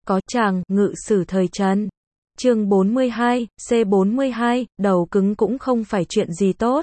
có chàng, ngự sử thời Trần. Chương 42, C42, đầu cứng cũng không phải chuyện gì tốt.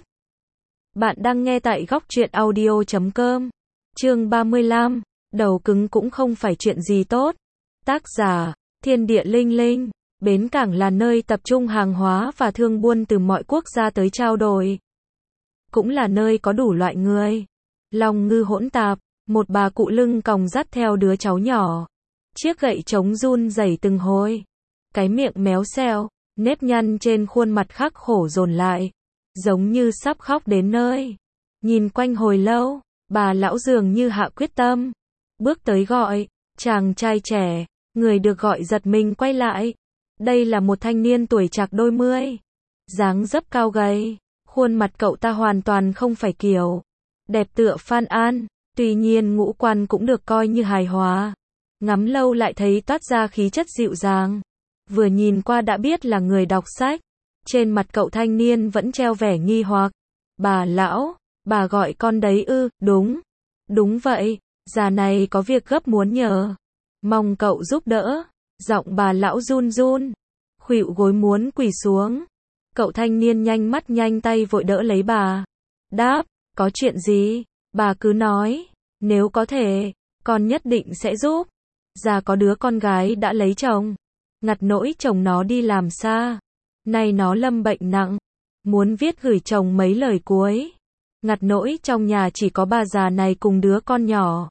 Bạn đang nghe tại góc truyện audio.com. Chương 35, đầu cứng cũng không phải chuyện gì tốt. Tác giả, Thiên Địa Linh Linh. Bến cảng là nơi tập trung hàng hóa và thương buôn từ mọi quốc gia tới trao đổi. Cũng là nơi có đủ loại người. Lòng ngư hỗn tạp, một bà cụ lưng còng dắt theo đứa cháu nhỏ. Chiếc gậy trống run rẩy từng hồi. Cái miệng méo xẹo, nếp nhăn trên khuôn mặt khắc khổ dồn lại. Giống như sắp khóc đến nơi. Nhìn quanh hồi lâu, bà lão dường như hạ quyết tâm. Bước tới gọi, chàng trai trẻ, người được gọi giật mình quay lại. Đây là một thanh niên tuổi trạc đôi mươi. Dáng dấp cao gầy, khuôn mặt cậu ta hoàn toàn không phải kiểu đẹp tựa Phan An, tuy nhiên ngũ quan cũng được coi như hài hòa. Ngắm lâu lại thấy toát ra khí chất dịu dàng. Vừa nhìn qua đã biết là người đọc sách. Trên mặt cậu thanh niên vẫn treo vẻ nghi hoặc. Bà lão, bà gọi con đấy ư? Đúng. Đúng vậy, già này có việc gấp muốn nhờ. Mong cậu giúp đỡ. Giọng bà lão run run. Khuỵu gối muốn quỳ xuống. Cậu thanh niên nhanh mắt nhanh tay vội đỡ lấy bà. Đáp, có chuyện gì? Bà cứ nói. Nếu có thể, con nhất định sẽ giúp. Già có đứa con gái đã lấy chồng. Ngặt nỗi chồng nó đi làm xa. Nay nó lâm bệnh nặng. Muốn viết gửi chồng mấy lời cuối. Ngặt nỗi trong nhà chỉ có bà già này cùng đứa con nhỏ.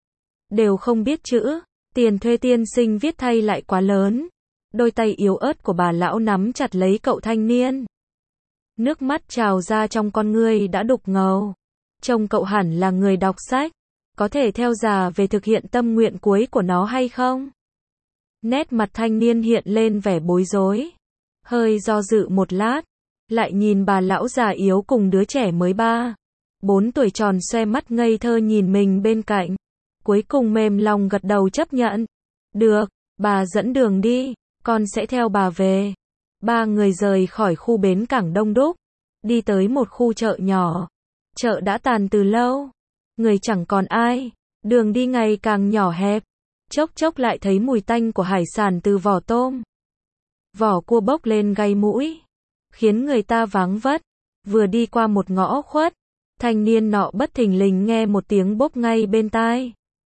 Đều không biết chữ. Tiền thuê tiên sinh viết thay lại quá lớn. Đôi tay yếu ớt của bà lão nắm chặt lấy cậu thanh niên. Nước mắt trào ra trong con ngươi đã đục ngầu. Trông cậu hẳn là người đọc sách. Có thể theo già về thực hiện tâm nguyện cuối của nó hay không? Nét mặt thanh niên hiện lên vẻ bối rối. Hơi do dự một lát. Lại nhìn bà lão già yếu cùng đứa trẻ mới 3-4 tuổi tròn xoe mắt ngây thơ nhìn mình bên cạnh. Cuối cùng mềm lòng gật đầu chấp nhận. Được, bà dẫn đường đi, con sẽ theo bà về. Ba người rời khỏi khu bến cảng đông đúc. Đi tới một khu chợ nhỏ. Chợ đã tàn từ lâu. Người chẳng còn ai. Đường đi ngày càng nhỏ hẹp. Chốc chốc lại thấy mùi tanh của hải sản từ vỏ tôm. Vỏ cua bốc lên gây mũi. Khiến người ta váng vất. Vừa đi qua một ngõ khuất. Thanh niên nọ bất thình lình nghe một tiếng bốp ngay bên tai.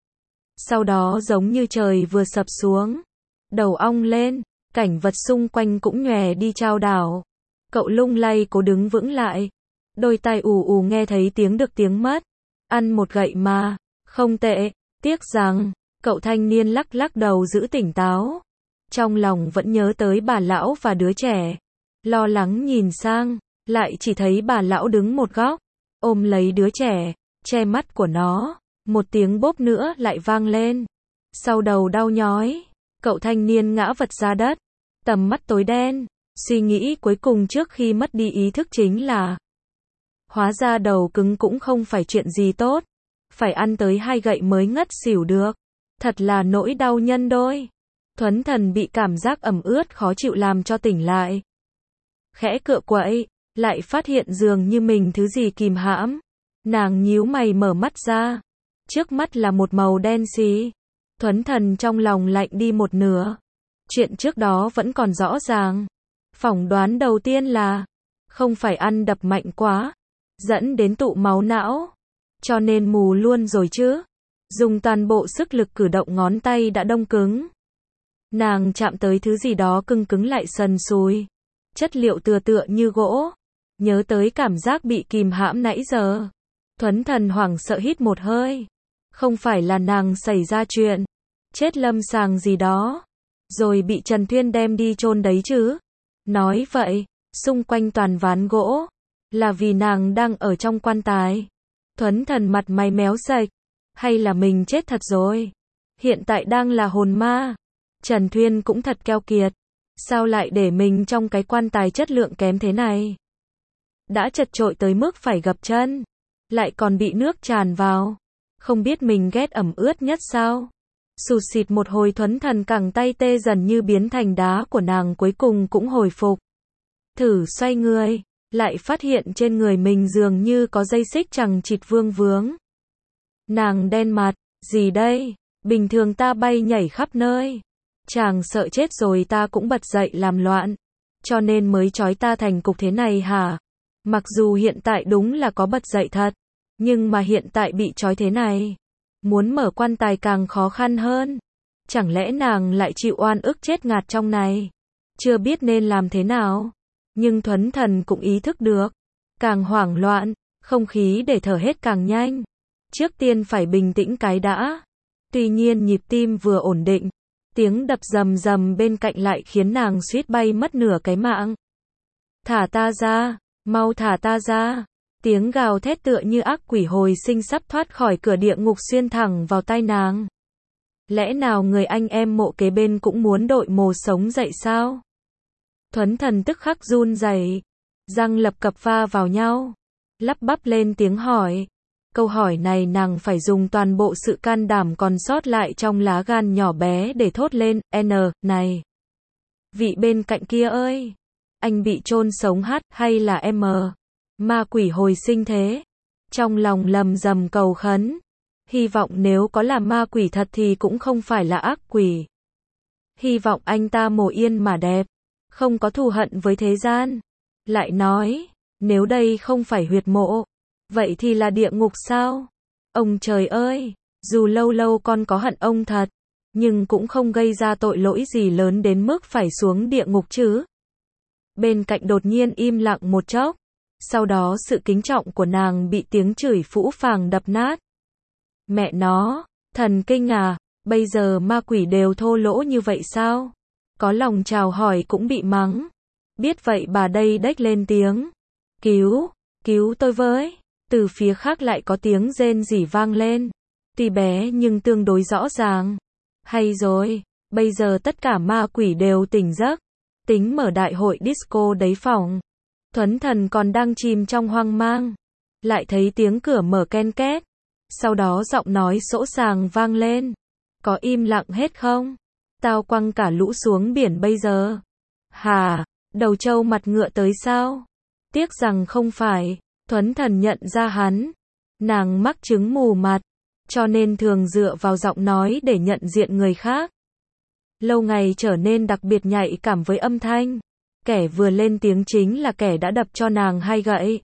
Sau đó giống như trời vừa sập xuống. Đầu ong lên. Cảnh vật xung quanh cũng nhòe đi chao đảo. Cậu lung lay cố đứng vững lại. Đôi tai ù ù nghe thấy tiếng được tiếng mất. Ăn một gậy mà. Không tệ. Tiếc rằng. Cậu thanh niên lắc lắc đầu giữ tỉnh táo. Trong lòng vẫn nhớ tới bà lão và đứa trẻ. Lo lắng nhìn sang. Lại chỉ thấy bà lão đứng một góc. Ôm lấy đứa trẻ. Che mắt của nó. Một tiếng bốp nữa lại vang lên. Sau đầu đau nhói. Cậu thanh niên ngã vật ra đất. Tầm mắt tối đen. Suy nghĩ cuối cùng trước khi mất đi ý thức chính là. Hóa ra đầu cứng cũng không phải chuyện gì tốt. Phải ăn tới 2 gậy mới ngất xỉu được. Thật là nỗi đau nhân đôi. Thuấn Thần bị cảm giác ẩm ướt khó chịu làm cho tỉnh lại. Khẽ cựa quậy. Lại phát hiện dường như mình thứ gì kìm hãm. Nàng nhíu mày mở mắt ra. Trước mắt là một màu đen xì. Thuấn Thần trong lòng lạnh đi một nửa. Chuyện trước đó vẫn còn rõ ràng. Phỏng đoán đầu tiên là không phải ăn đập mạnh quá, dẫn đến tụ máu não, cho nên mù luôn rồi chứ. Dùng toàn bộ sức lực cử động ngón tay đã đông cứng. Nàng chạm tới thứ gì đó cứng cứng lại sần sùi. Chất liệu tựa như gỗ. Nhớ tới cảm giác bị kìm hãm nãy giờ. Thuấn Thần hoảng sợ hít một hơi. Không phải là nàng xảy ra chuyện chết lâm sàng gì đó, rồi bị Trần Thuyên đem đi chôn đấy chứ. Nói vậy, xung quanh toàn ván gỗ, là vì nàng đang ở trong quan tài. Thuấn Thần mặt mày méo sạch. Hay là mình chết thật rồi? Hiện tại đang là hồn ma. Trần Thuyên cũng thật keo kiệt. Sao lại để mình trong cái quan tài chất lượng kém thế này? Đã chật chội tới mức phải gập chân. Lại còn bị nước tràn vào. Không biết mình ghét ẩm ướt nhất sao? Sụt xịt một hồi Thuấn Thần cẳng tay tê dần như biến thành đá của nàng cuối cùng cũng hồi phục. Thử xoay người. Lại phát hiện trên người mình dường như có dây xích chằng chịt vương vướng. Nàng đen mặt. Gì đây? Bình thường ta bay nhảy khắp nơi. Chàng sợ chết rồi ta cũng bật dậy làm loạn, cho nên mới trói ta thành cục thế này hả? Mặc dù hiện tại đúng là có bật dậy thật, nhưng mà hiện tại bị trói thế này, muốn mở quan tài càng khó khăn hơn. Chẳng lẽ nàng lại chịu oan ức chết ngạt trong này? Chưa biết nên làm thế nào. Nhưng Thuấn Thần cũng ý thức được, càng hoảng loạn, không khí để thở hết càng nhanh. Trước tiên phải bình tĩnh cái đã. Tuy nhiên nhịp tim vừa ổn định, tiếng đập rầm rầm bên cạnh lại khiến nàng suýt bay mất nửa cái mạng. Thả ta ra, mau thả ta ra. Tiếng gào thét tựa như ác quỷ hồi sinh sắp thoát khỏi cửa địa ngục xuyên thẳng vào tai nàng. Lẽ nào người anh em mộ kế bên cũng muốn đội mồ sống dậy sao? Thuấn Thần tức khắc run rẩy, răng lập cập va vào nhau, lắp bắp lên tiếng hỏi. Câu hỏi này nàng phải dùng toàn bộ sự can đảm còn sót lại trong lá gan nhỏ bé để thốt lên, này. Vị bên cạnh kia ơi, anh bị chôn sống hay là em ma quỷ hồi sinh thế? Trong lòng lầm rầm cầu khấn, hy vọng nếu có là ma quỷ thật thì cũng không phải là ác quỷ. Hy vọng anh ta mồ yên mà đẹp, không có thù hận với thế gian. Lại nói, nếu đây không phải huyệt mộ, vậy thì là địa ngục sao? Ông trời ơi, dù lâu lâu con có hận ông thật, nhưng cũng không gây ra tội lỗi gì lớn đến mức phải xuống địa ngục chứ. Bên cạnh đột nhiên im lặng một chốc, sau đó sự kính trọng của nàng bị tiếng chửi phũ phàng đập nát. Mẹ nó, thần kinh à, bây giờ ma quỷ đều thô lỗ như vậy sao? Có lòng chào hỏi cũng bị mắng. Biết vậy bà đây đếch lên tiếng. Cứu tôi với. Từ phía khác lại có tiếng rên rỉ vang lên. Tuy bé nhưng tương đối rõ ràng. Hay rồi, bây giờ tất cả ma quỷ đều tỉnh giấc. Tính mở đại hội disco đấy phỏng. Thuấn Thần còn đang chìm trong hoang mang. Lại thấy tiếng cửa mở ken két. Sau đó giọng nói sỗ sàng vang lên. Có im lặng hết không? Tao quăng cả lũ xuống biển bây giờ. Hả? Đầu trâu mặt ngựa tới sao? Tiếc rằng không phải. Thuấn Thần nhận ra hắn. Nàng mắc chứng mù mặt, cho nên thường dựa vào giọng nói để nhận diện người khác. Lâu ngày trở nên đặc biệt nhạy cảm với âm thanh. Kẻ vừa lên tiếng chính là kẻ đã đập cho nàng 2 gậy.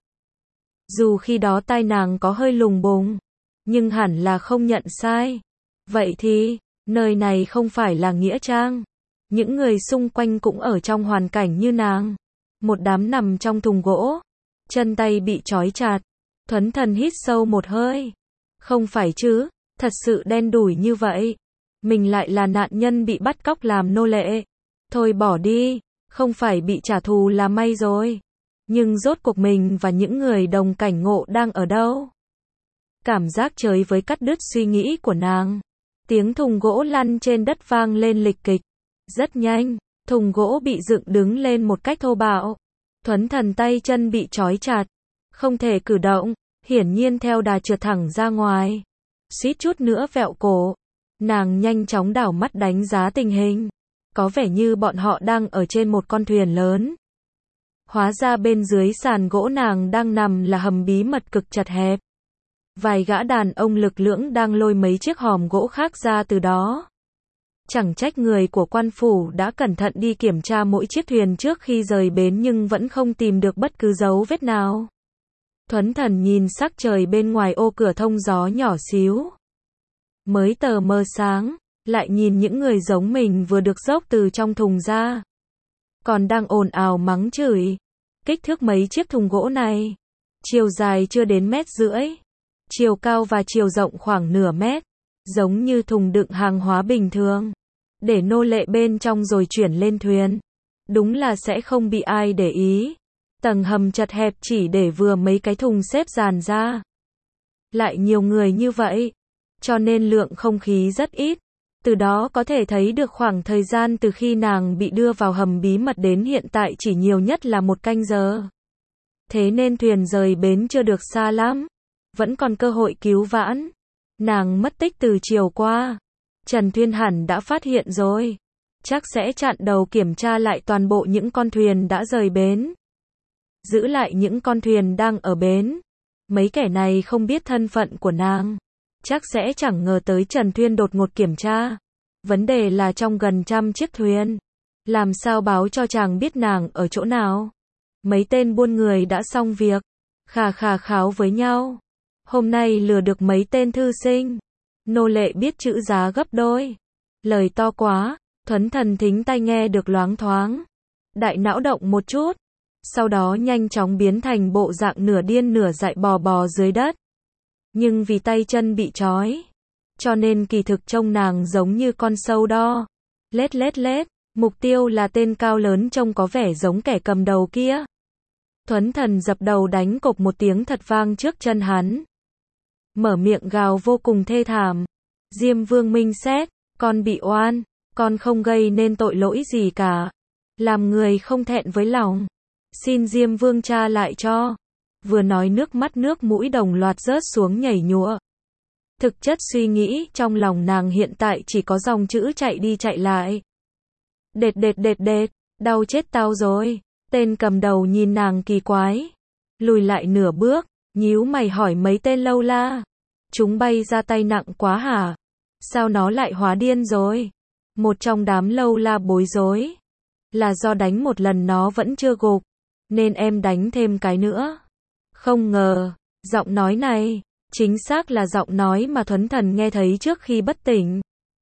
Dù khi đó tai nàng có hơi lùng bùng, nhưng hẳn là không nhận sai. Vậy thì, nơi này không phải là nghĩa trang. Những người xung quanh cũng ở trong hoàn cảnh như nàng. Một đám nằm trong thùng gỗ, chân tay bị trói chặt. Thuấn Thần hít sâu một hơi. Không phải chứ, thật sự đen đủi như vậy. Mình lại là nạn nhân bị bắt cóc làm nô lệ. Thôi bỏ đi, không phải bị trả thù là may rồi. Nhưng rốt cuộc mình và những người đồng cảnh ngộ đang ở đâu? Cảm giác trời với cắt đứt suy nghĩ của nàng. Tiếng thùng gỗ lăn trên đất vang lên lịch kịch. Rất nhanh, thùng gỗ bị dựng đứng lên một cách thô bạo. Thuấn Thần tay chân bị trói chặt, không thể cử động, hiển nhiên theo đà trượt thẳng ra ngoài. Suýt chút nữa vẹo cổ. Nàng nhanh chóng đảo mắt đánh giá tình hình. Có vẻ như bọn họ đang ở trên một con thuyền lớn. Hóa ra bên dưới sàn gỗ nàng đang nằm là hầm bí mật cực chật hẹp. Vài gã đàn ông lực lưỡng đang lôi mấy chiếc hòm gỗ khác ra từ đó. Chẳng trách người của quan phủ đã cẩn thận đi kiểm tra mỗi chiếc thuyền trước khi rời bến nhưng vẫn không tìm được bất cứ dấu vết nào. Thuấn Thần nhìn sắc trời bên ngoài ô cửa thông gió nhỏ xíu. Mới tờ mờ sáng, lại nhìn những người giống mình vừa được dốc từ trong thùng ra. Còn đang ồn ào mắng chửi. Kích thước mấy chiếc thùng gỗ này. Chiều dài chưa đến 1,5 mét. Chiều cao và chiều rộng khoảng nửa mét. Giống như thùng đựng hàng hóa bình thường. Để nô lệ bên trong rồi chuyển lên thuyền. Đúng là sẽ không bị ai để ý. Tầng hầm chật hẹp chỉ để vừa mấy cái thùng xếp dàn ra. Lại nhiều người như vậy. Cho nên lượng không khí rất ít. Từ đó có thể thấy được khoảng thời gian từ khi nàng bị đưa vào hầm bí mật đến hiện tại chỉ nhiều nhất là 1 canh giờ. Thế nên thuyền rời bến chưa được xa lắm. Vẫn còn cơ hội cứu vãn. Nàng mất tích từ chiều qua. Trần Thuyên hẳn đã phát hiện rồi. Chắc sẽ chặn đầu kiểm tra lại toàn bộ những con thuyền đã rời bến. Giữ lại những con thuyền đang ở bến. Mấy kẻ này không biết thân phận của nàng. Chắc sẽ chẳng ngờ tới Trần Thuyên đột ngột kiểm tra. Vấn đề là trong gần 100 chiếc thuyền. Làm sao báo cho chàng biết nàng ở chỗ nào? Mấy tên buôn người đã xong việc. Khà khà kháo với nhau. Hôm nay lừa được mấy tên thư sinh. Nô lệ biết chữ giá gấp đôi. Lời to quá, Thuấn Thần thính tai nghe được loáng thoáng. Đại não động một chút. Sau đó nhanh chóng biến thành bộ dạng nửa điên nửa dại bò bò dưới đất. Nhưng vì tay chân bị trói, cho nên kỳ thực trông nàng giống như con sâu đo. Lết lết lết, mục tiêu là tên cao lớn trông có vẻ giống kẻ cầm đầu kia. Thuấn Thần dập đầu đánh cộc một tiếng thật vang trước chân hắn. Mở miệng gào vô cùng thê thảm. Diêm Vương minh xét, con bị oan, con không gây nên tội lỗi gì cả. Làm người không thẹn với lòng. Xin Diêm Vương tra lại cho. Vừa nói nước mắt nước mũi đồng loạt rớt xuống nhảy nhụa. Thực chất suy nghĩ trong lòng nàng hiện tại chỉ có dòng chữ chạy đi chạy lại. Đệt đệt đệt đệt, đau chết tao rồi. Tên cầm đầu nhìn nàng kỳ quái. Lùi lại nửa bước, nhíu mày hỏi mấy tên lâu la. Chúng bay ra tay nặng quá hả? Sao nó lại hóa điên rồi? Một trong đám lâu la bối rối. Là do đánh một lần nó vẫn chưa gục. Nên em đánh thêm cái nữa. Không ngờ, giọng nói này, chính xác là giọng nói mà Thuấn Thần nghe thấy trước khi bất tỉnh.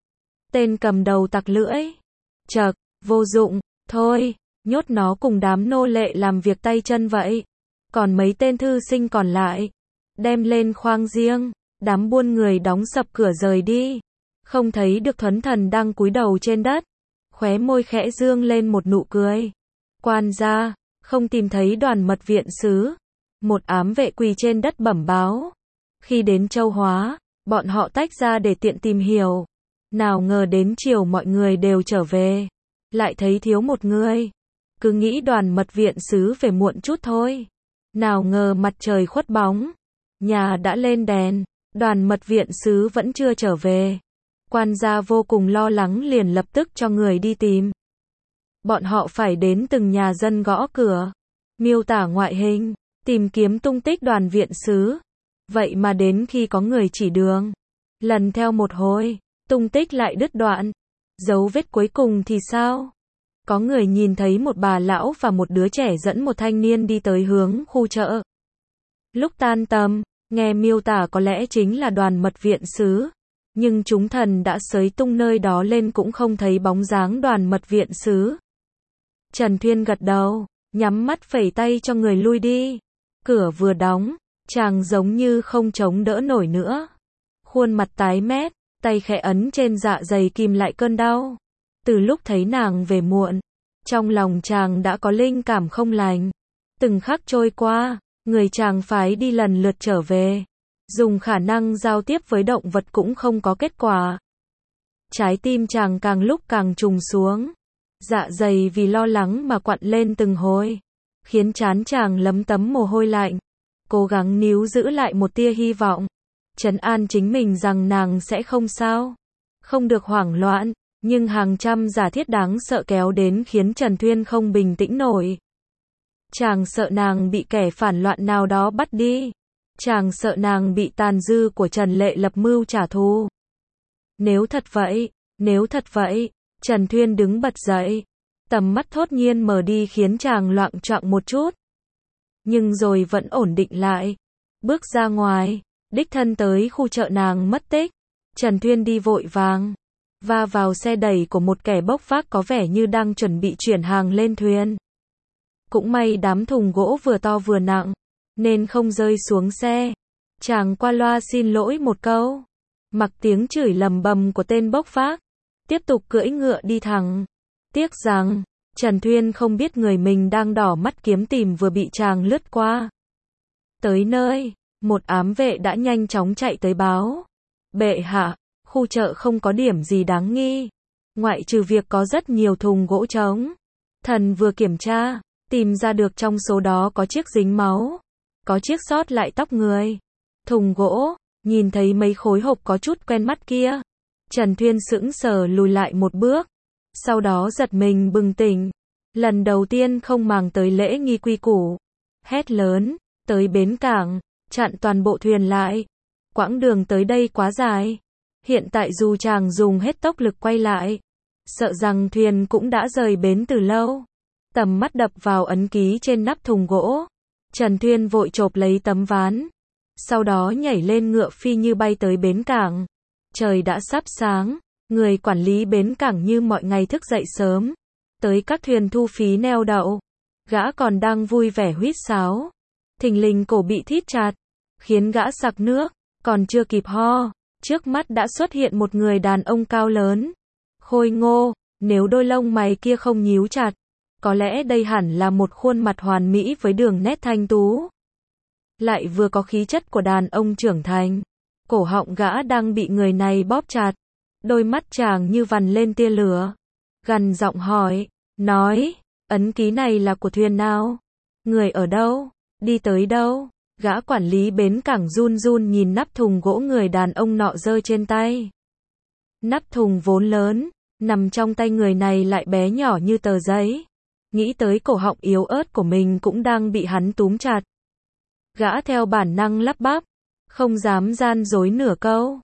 Tên cầm đầu tặc lưỡi. Chậc, vô dụng, thôi, nhốt nó cùng đám nô lệ làm việc tay chân vậy. Còn mấy tên thư sinh còn lại, đem lên khoang riêng, đám buôn người đóng sập cửa rời đi. Không thấy được Thuấn Thần đang cúi đầu trên đất, khóe môi khẽ dương lên một nụ cười. Quan gia, không tìm thấy Đoàn Mật viện sứ. Một ám vệ quỳ trên đất bẩm báo. Khi đến Châu Hóa, bọn họ tách ra để tiện tìm hiểu. Nào ngờ đến chiều mọi người đều trở về. Lại thấy thiếu một người. Cứ nghĩ Đoàn Mật viện sứ về muộn chút thôi. Nào ngờ mặt trời khuất bóng. Nhà đã lên đèn. Đoàn Mật viện sứ vẫn chưa trở về. Quan gia vô cùng lo lắng liền lập tức cho người đi tìm. Bọn họ phải đến từng nhà dân gõ cửa. Miêu tả ngoại hình. Tìm kiếm tung tích Đoàn viện sứ. Vậy mà đến khi có người chỉ đường, lần theo một hồi, tung tích lại đứt đoạn. Dấu vết cuối cùng thì sao? Có người nhìn thấy một bà lão và một đứa trẻ dẫn một thanh niên đi tới hướng khu chợ. Lúc tan tầm, nghe miêu tả có lẽ chính là Đoàn Mật viện sứ. Nhưng chúng thần đã xới tung nơi đó lên cũng không thấy bóng dáng Đoàn Mật viện sứ. Trần Thuyên gật đầu, nhắm mắt phẩy tay cho người lui đi. Cửa vừa đóng, chàng giống như không chống đỡ nổi nữa. Khuôn mặt tái mét, tay khẽ ấn trên dạ dày kìm lại cơn đau. Từ lúc thấy nàng về muộn, trong lòng chàng đã có linh cảm không lành. Từng khắc trôi qua, người chàng phái đi lần lượt trở về. Dùng khả năng giao tiếp với động vật cũng không có kết quả. Trái tim chàng càng lúc càng trùng xuống. Dạ dày vì lo lắng mà quặn lên từng hồi. Khiến trán chàng lấm tấm mồ hôi lạnh. Cố gắng níu giữ lại một tia hy vọng. Trấn an chính mình rằng nàng sẽ không sao. Không được hoảng loạn. Nhưng hàng trăm giả thiết đáng sợ kéo đến khiến Trần Thuyên không bình tĩnh nổi. Chàng sợ nàng bị kẻ phản loạn nào đó bắt đi. Chàng sợ nàng bị tàn dư của Trần Lệ lập mưu trả thù. Nếu thật vậy, Trần Thuyên đứng bật dậy. Tầm mắt thốt nhiên mở đi khiến chàng loạng choạng một chút. Nhưng rồi vẫn ổn định lại. Bước ra ngoài, đích thân tới khu chợ nàng mất tích. Trần Thuyên đi vội vàng. Va vào xe đẩy của một kẻ bốc vác có vẻ như đang chuẩn bị chuyển hàng lên thuyền. Cũng may đám thùng gỗ vừa to vừa nặng, nên không rơi xuống xe. Chàng qua loa xin lỗi một câu. Mặc tiếng chửi lầm bầm của tên bốc vác. Tiếp tục cưỡi ngựa đi thẳng. Tiếc rằng, Trần Thuyên không biết người mình đang đỏ mắt kiếm tìm vừa bị chàng lướt qua. Tới nơi, một ám vệ đã nhanh chóng chạy tới báo. Bệ hạ, khu chợ không có điểm gì đáng nghi. Ngoại trừ việc có rất nhiều thùng gỗ trống. Thần vừa kiểm tra, tìm ra được trong số đó có chiếc dính máu. Có chiếc sót lại tóc người. Thùng gỗ, nhìn thấy mấy khối hộp có chút quen mắt kia. Trần Thuyên sững sờ lùi lại một bước. Sau đó giật mình bừng tỉnh. Lần đầu tiên không màng tới lễ nghi quy củ. Hét lớn, tới bến cảng, chặn toàn bộ thuyền lại. Quãng đường tới đây quá dài. Hiện tại dù chàng dùng hết tốc lực quay lại, sợ rằng thuyền cũng đã rời bến từ lâu. Tầm mắt đập vào ấn ký trên nắp thùng gỗ. Trần Thuyên vội chộp lấy tấm ván. Sau đó nhảy lên ngựa phi như bay tới bến cảng. Trời đã sắp sáng. Người quản lý bến cảng như mọi ngày thức dậy sớm. Tới các thuyền thu phí neo đậu. Gã còn đang vui vẻ huýt sáo. Thình lình cổ bị thít chặt, khiến gã sặc nước. Còn chưa kịp ho, trước mắt đã xuất hiện một người đàn ông cao lớn, khôi ngô. Nếu đôi lông mày kia không nhíu chặt, có lẽ đây hẳn là một khuôn mặt hoàn mỹ với đường nét thanh tú. Lại vừa có khí chất của đàn ông trưởng thành. Cổ họng gã đang bị người này bóp chặt. Đôi mắt chàng như vằn lên tia lửa. Gằn giọng hỏi, nói, ấn ký này là của thuyền nào? Người ở đâu? Đi tới đâu? Gã quản lý bến cảng run run nhìn nắp thùng gỗ người đàn ông nọ giơ trên tay. Nắp thùng vốn lớn, nằm trong tay người này lại bé nhỏ như tờ giấy. Nghĩ tới cổ họng yếu ớt của mình cũng đang bị hắn túm chặt. Gã theo bản năng lắp bắp, không dám gian dối nửa câu.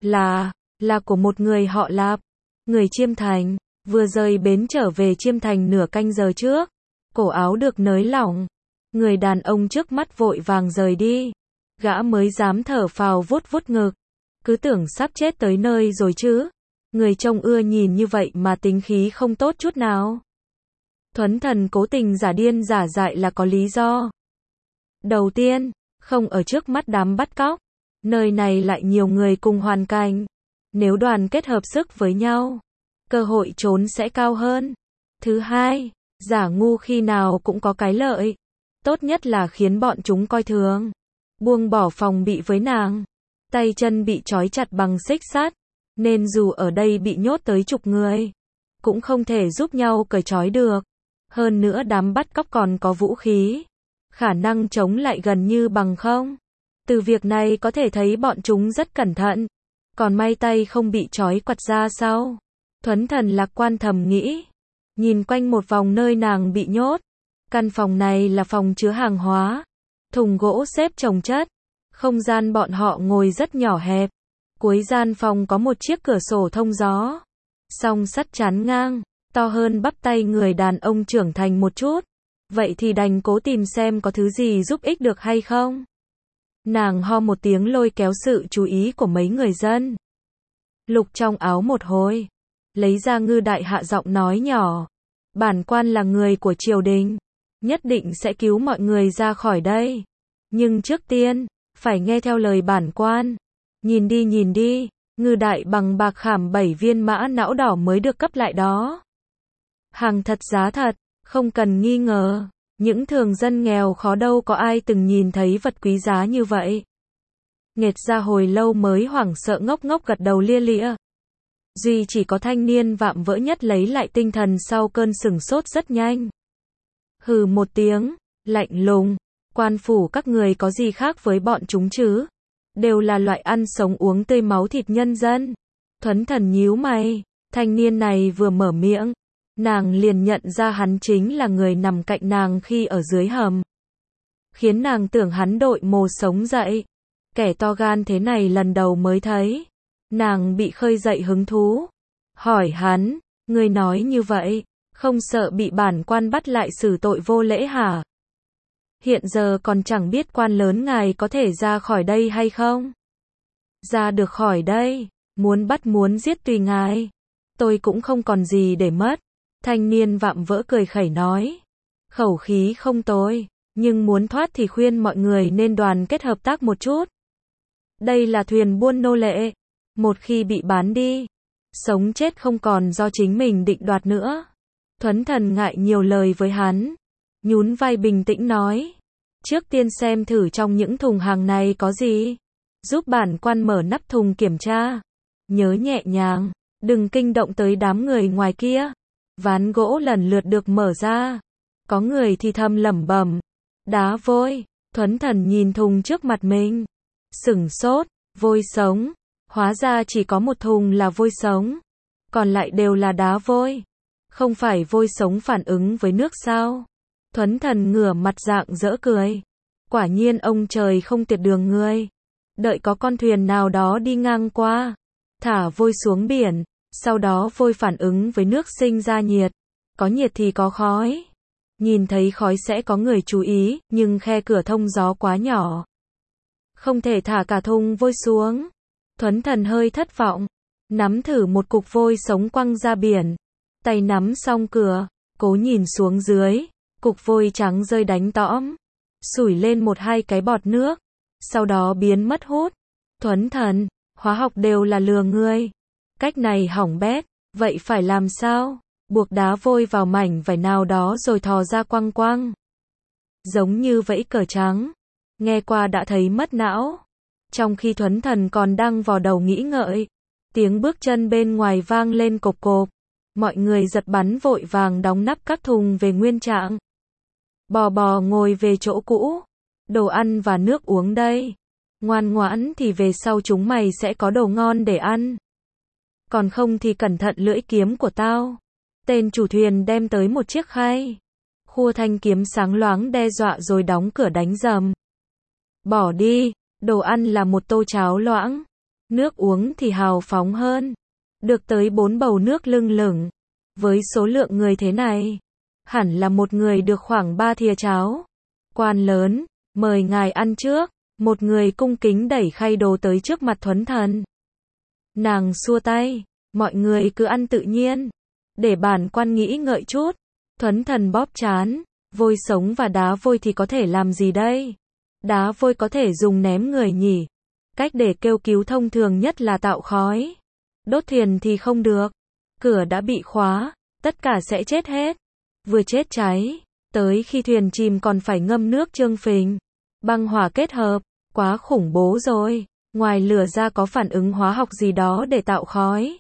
Là của một người họ Lạp, người Chiêm Thành, vừa rời bến trở về Chiêm Thành nửa canh giờ trước. Cổ áo được nới lỏng. Người đàn ông trước mắt vội vàng rời đi. Gã mới dám thở phào vuốt vuốt ngực. Cứ tưởng sắp chết tới nơi rồi chứ. Người trông ưa nhìn như vậy mà tính khí không tốt chút nào. Thuấn Thần cố tình giả điên giả dại là có lý do. Đầu tiên, không ở trước mắt đám bắt cóc. Nơi này lại nhiều người cùng hoàn cảnh. Nếu đoàn kết hợp sức với nhau, cơ hội trốn sẽ cao hơn. Thứ hai, giả ngu khi nào cũng có cái lợi. Tốt nhất là khiến bọn chúng coi thường. Buông bỏ phòng bị với nàng. Tay chân bị trói chặt bằng xích sắt. Nên dù ở đây bị nhốt tới chục người, cũng không thể giúp nhau cởi trói được. Hơn nữa đám bắt cóc còn có vũ khí. Khả năng chống lại gần như bằng không. Từ việc này có thể thấy bọn chúng rất cẩn thận. Còn may tay không bị trói quặt ra sau. Thuấn Thần lạc quan thầm nghĩ. Nhìn quanh một vòng nơi nàng bị nhốt. Căn phòng này là phòng chứa hàng hóa. Thùng gỗ xếp chồng chất. Không gian bọn họ ngồi rất nhỏ hẹp. Cuối gian phòng có một chiếc cửa sổ thông gió. Song sắt chắn ngang, to hơn bắp tay người đàn ông trưởng thành một chút. Vậy thì đành cố tìm xem có thứ gì giúp ích được hay không. Nàng ho một tiếng lôi kéo sự chú ý của mấy người dân. Lục trong áo một hồi. Lấy ra ngư đại hạ giọng nói nhỏ. Bản quan là người của triều đình. Nhất định sẽ cứu mọi người ra khỏi đây. Nhưng trước tiên, phải nghe theo lời bản quan. Nhìn đi, ngư đại bằng bạc khảm 7 viên mã não đỏ mới được cấp lại đó. Hàng thật giá thật, không cần nghi ngờ. Những thường dân nghèo khó đâu có ai từng nhìn thấy vật quý giá như vậy. Nghệt ra hồi lâu mới hoảng sợ ngốc ngốc gật đầu lia lịa. Duy chỉ có thanh niên vạm vỡ nhất lấy lại tinh thần sau cơn sửng sốt rất nhanh. Hừ một tiếng, lạnh lùng, quan phủ các người có gì khác với bọn chúng chứ? Đều là loại ăn sống uống tươi máu thịt nhân dân. Thuấn Thần nhíu mày, thanh niên này vừa mở miệng, nàng liền nhận ra hắn chính là người nằm cạnh nàng khi ở dưới hầm. Khiến nàng tưởng hắn đội mồ sống dậy. Kẻ to gan thế này lần đầu mới thấy. Nàng bị khơi dậy hứng thú. Hỏi hắn, ngươi nói như vậy, không sợ bị bản quan bắt lại xử tội vô lễ hả? Hiện giờ còn chẳng biết quan lớn ngài có thể ra khỏi đây hay không? Ra được khỏi đây, muốn bắt muốn giết tùy ngài. Tôi cũng không còn gì để mất. Thanh niên vạm vỡ cười khẩy nói. Khẩu khí không tồi, nhưng muốn thoát thì khuyên mọi người nên đoàn kết hợp tác một chút. Đây là thuyền buôn nô lệ. Một khi bị bán đi, sống chết không còn do chính mình định đoạt nữa. Thuấn Thần ngại nhiều lời với hắn. Nhún vai bình tĩnh nói. Trước tiên xem thử trong những thùng hàng này có gì. Giúp bản quan mở nắp thùng kiểm tra. Nhớ nhẹ nhàng, đừng kinh động tới đám người ngoài kia. Ván gỗ lần lượt được mở ra. Có người thì thầm lẩm bẩm. Đá vôi. Thuấn Thần nhìn thùng trước mặt mình. Sửng sốt, vôi sống. Hóa ra chỉ có một thùng là vôi sống. Còn lại đều là đá vôi. Không phải vôi sống phản ứng với nước sao? Thuấn Thần ngửa mặt rạng rỡ cười. Quả nhiên ông trời không tuyệt đường người. Đợi có con thuyền nào đó đi ngang qua. thả vôi xuống biển, sau đó vôi phản ứng với nước sinh ra nhiệt. Có nhiệt thì có khói. Nhìn thấy khói sẽ có người chú ý, nhưng khe cửa thông gió quá nhỏ. Không thể thả cả thùng vôi xuống. Thuấn Thần hơi thất vọng. Nắm thử một cục vôi sống quăng ra biển. Tay nắm xong cửa, cố nhìn xuống dưới. Cục vôi trắng rơi đánh tõm. Sủi lên một hai cái bọt nước. Sau đó biến mất hút. Thuấn Thần, hóa học đều là lừa ngươi. Cách này hỏng bét, vậy phải làm sao? Buộc đá vôi vào mảnh vải nào đó rồi thò ra quăng quăng. Giống như vẫy cờ trắng. Nghe qua đã thấy mất não. Trong khi Thuấn Thần còn đang vò đầu nghĩ ngợi, tiếng bước chân bên ngoài vang lên cộp cộp. Mọi người giật bắn vội vàng đóng nắp các thùng về nguyên trạng. Bò bò ngồi về chỗ cũ. Đồ ăn và nước uống đây. Ngoan ngoãn thì về sau chúng mày sẽ có đồ ngon để ăn. Còn không thì cẩn thận lưỡi kiếm của tao. Tên chủ thuyền đem tới một chiếc khay. Khua thanh kiếm sáng loáng đe dọa rồi đóng cửa đánh rầm. Bỏ đi, đồ ăn là một tô cháo loãng. Nước uống thì hào phóng hơn. Được tới 4 bầu nước lưng lửng. Với số lượng người thế này, hẳn là một người được khoảng 3 thìa cháo. Quan lớn, mời ngài ăn trước. Một người cung kính đẩy khay đồ tới trước mặt Thuấn Thần. Nàng xua tay, mọi người cứ ăn tự nhiên. Để bản quan nghĩ ngợi chút. Thuấn Thần bóp trán, vôi sống và đá vôi thì có thể làm gì đây? Đá vôi có thể dùng ném người nhỉ? Cách để kêu cứu thông thường nhất là tạo khói. Đốt thuyền thì không được. Cửa đã bị khóa, tất cả sẽ chết hết. Vừa chết cháy, tới khi thuyền chìm còn phải ngâm nước trương phình. Băng hỏa kết hợp, quá khủng bố rồi. Ngoài lửa ra có phản ứng hóa học gì đó để tạo khói.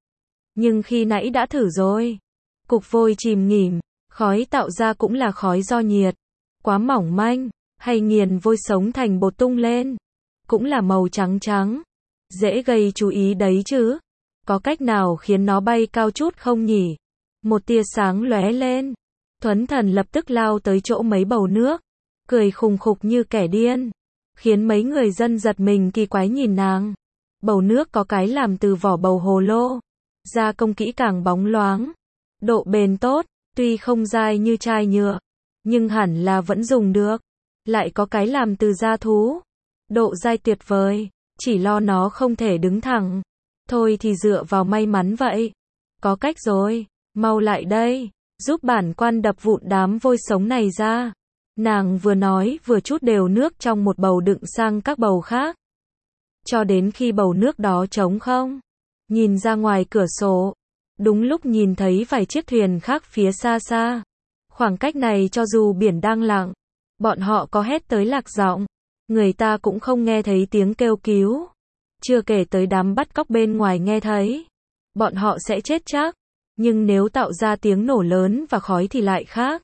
Nhưng khi nãy đã thử rồi. Cục vôi chìm nghỉm, khói tạo ra cũng là khói do nhiệt. Quá mỏng manh, hay nghiền vôi sống thành bột tung lên. Cũng là màu trắng trắng. Dễ gây chú ý đấy chứ. Có cách nào khiến nó bay cao chút không nhỉ? Một tia sáng lóe lên. Thuấn Thần lập tức lao tới chỗ mấy bầu nước. Cười khùng khục như kẻ điên. Khiến mấy người dân giật mình kỳ quái nhìn nàng. Bầu nước có cái làm từ vỏ bầu hồ lô. Gia công kỹ càng bóng loáng. Độ bền tốt, tuy không dai như chai nhựa. Nhưng hẳn là vẫn dùng được. Lại có cái làm từ da thú. Độ dai tuyệt vời. Chỉ lo nó không thể đứng thẳng. Thôi thì dựa vào may mắn vậy. Có cách rồi. Mau lại đây. Giúp bản quan đập vụn đám vôi sống này ra. Nàng vừa nói vừa trút đều nước trong một bầu đựng sang các bầu khác. Cho đến khi bầu nước đó trống không. Nhìn ra ngoài cửa sổ. Đúng lúc nhìn thấy vài chiếc thuyền khác phía xa xa. Khoảng cách này cho dù biển đang lặng. Bọn họ có hét tới lạc giọng. Người ta cũng không nghe thấy tiếng kêu cứu. Chưa kể tới đám bắt cóc bên ngoài nghe thấy. Bọn họ sẽ chết chắc. Nhưng nếu tạo ra tiếng nổ lớn và khói thì lại khác.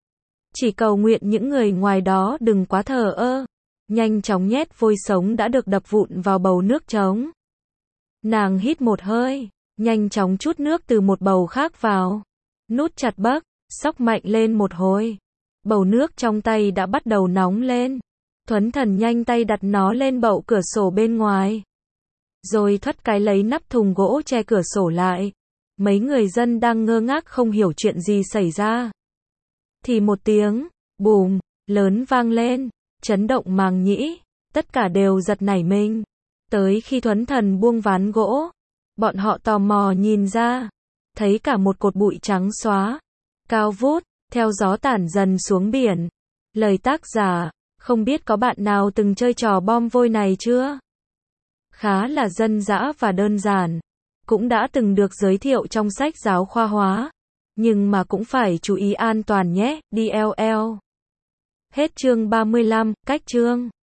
Chỉ cầu nguyện những người ngoài đó đừng quá thờ ơ. Nhanh chóng nhét vôi sống đã được đập vụn vào bầu nước trống. Nàng hít một hơi, nhanh chóng trút nước từ một bầu khác vào. Nút chặt bấc, xóc mạnh lên một hồi. Bầu nước trong tay đã bắt đầu nóng lên. Thuấn Thần nhanh tay đặt nó lên bậu cửa sổ bên ngoài. Rồi thoắt cái lấy nắp thùng gỗ che cửa sổ lại. Mấy người dân đang ngơ ngác không hiểu chuyện gì xảy ra. Thì một tiếng, bùm, lớn vang lên, chấn động màng nhĩ. Tất cả đều giật nảy mình. Tới khi Thuấn Thần buông ván gỗ, bọn họ tò mò nhìn ra. Thấy cả một cột bụi trắng xóa, cao vút, theo gió tản dần xuống biển. Lời tác giả, không biết có bạn nào từng chơi trò bom vôi này chưa? Khá là dân dã và đơn giản. Cũng đã từng được giới thiệu trong sách giáo khoa hóa. Nhưng mà cũng phải chú ý an toàn nhé, DLL. Hết chương 35, cách chương.